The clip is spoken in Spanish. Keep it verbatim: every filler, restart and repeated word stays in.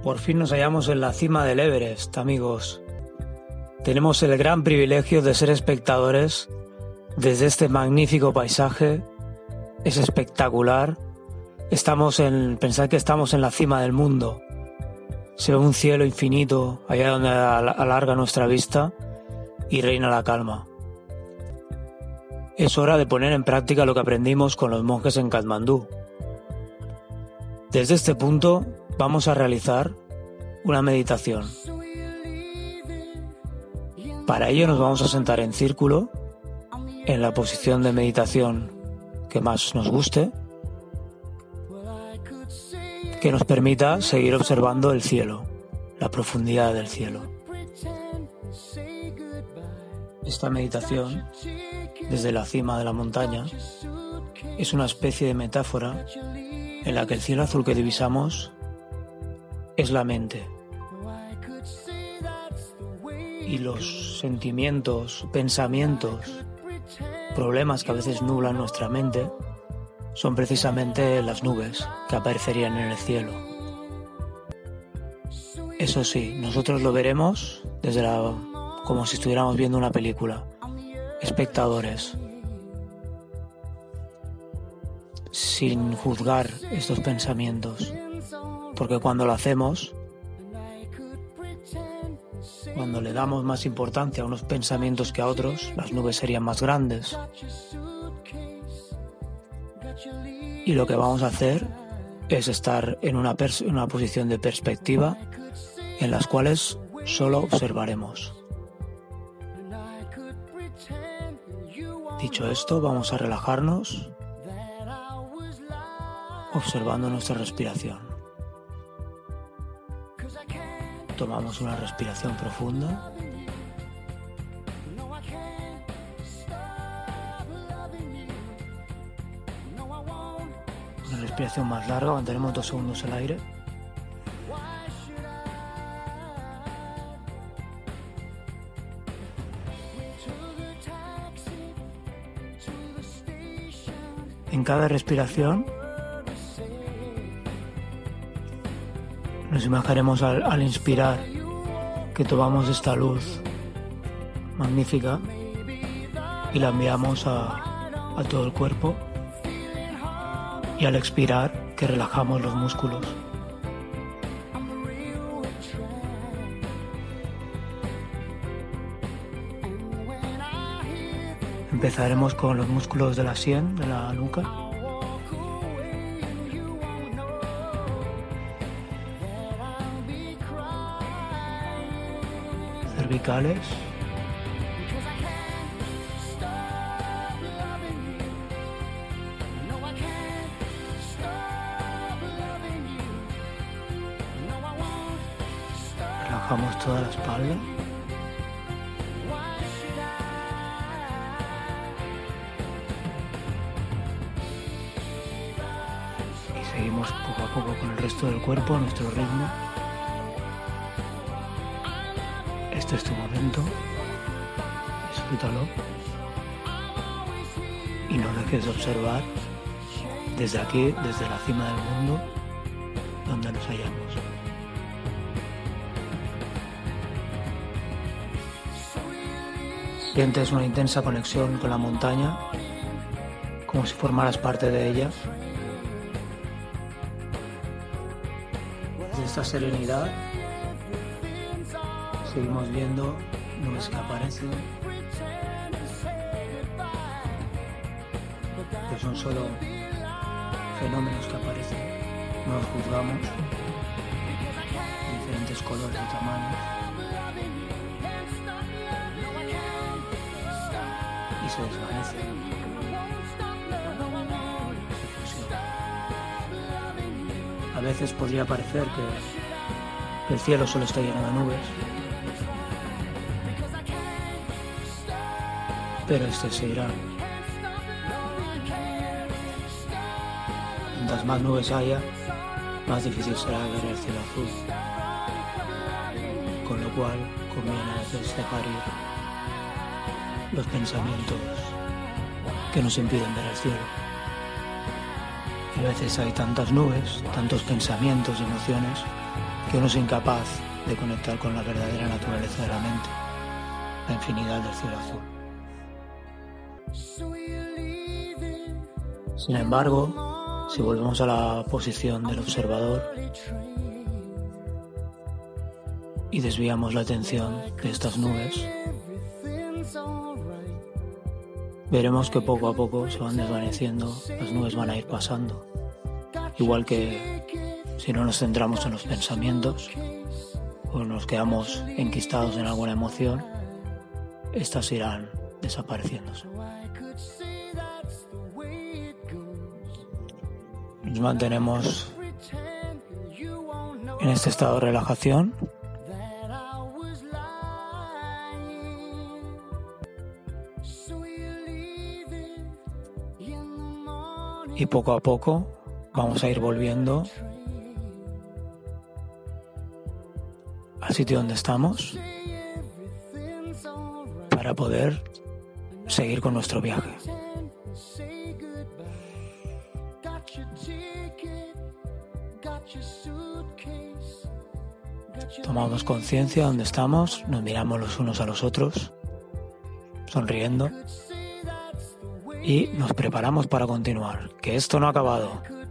Por fin nos hallamos en la cima del Everest, amigos. Tenemos el gran privilegio de ser espectadores desde este magnífico paisaje. Es espectacular. Estamos en, pensad que estamos en la cima del mundo. Se ve un cielo infinito allá donde alarga nuestra vista y reina la calma. Es hora de poner en práctica lo que aprendimos con los monjes en Katmandú. Desde este punto vamos a realizar una meditación. Para ello nos vamos a sentar en círculo, en la posición de meditación que más nos guste, que nos permita seguir observando el cielo, la profundidad del cielo. Esta meditación, desde la cima de la montaña, es una especie de metáfora en la que el cielo azul que divisamos es la mente. Y los sentimientos, pensamientos, problemas que a veces nublan nuestra mente son precisamente las nubes que aparecerían en el cielo. Eso sí, nosotros lo veremos desde la, como si estuviéramos viendo una película, espectadores, sin juzgar estos pensamientos, porque cuando lo hacemos, cuando le damos más importancia a unos pensamientos que a otros, las nubes serían más grandes. Y lo que vamos a hacer es estar en una, pers- una posición de perspectiva en las cuales solo observaremos. Dicho esto, vamos a relajarnos observando nuestra respiración. Tomamos una respiración profunda. Una respiración más larga, mantenemos dos segundos el aire. En cada respiración nos imaginaremos al, al inspirar que tomamos esta luz magnífica y la enviamos a, a todo el cuerpo, y al expirar que relajamos los músculos. Empezaremos con los músculos de la sien, de la nuca. Cervicales. Relajamos toda la espalda. Y seguimos poco a poco con el resto del cuerpo a nuestro ritmo. Este es tu momento, disfrútalo y no dejes de observar desde aquí, desde la cima del mundo, donde nos hallamos. Sientes una intensa conexión con la montaña, como si formaras parte de ella. Desde esta serenidad seguimos viendo nubes que aparecen, que son solo fenómenos que aparecen, no los juzgamos, de diferentes colores y tamaños, y se desvanecen. A veces podría parecer que, que el cielo solo está lleno de nubes, pero este se irá. Cuantas más nubes haya, más difícil será ver el cielo azul, con lo cual conviene a veces dejar ir los pensamientos que nos impiden ver el cielo. Y a veces hay tantas nubes, tantos pensamientos y emociones que uno es incapaz de conectar con la verdadera naturaleza de la mente, la infinidad del cielo azul. Sin embargo, si volvemos a la posición del observador y desviamos la atención de estas nubes, veremos que poco a poco se van desvaneciendo, las nubes van a ir pasando, igual que si no nos centramos en los pensamientos o nos quedamos enquistados en alguna emoción, estas irán desapareciéndose. Nos mantenemos en este estado de relajación y poco a poco vamos a ir volviendo al sitio donde estamos para poder seguir con nuestro viaje. Tomamos conciencia de donde estamos, nos miramos los unos a los otros, sonriendo, y nos preparamos para continuar, que esto no ha acabado.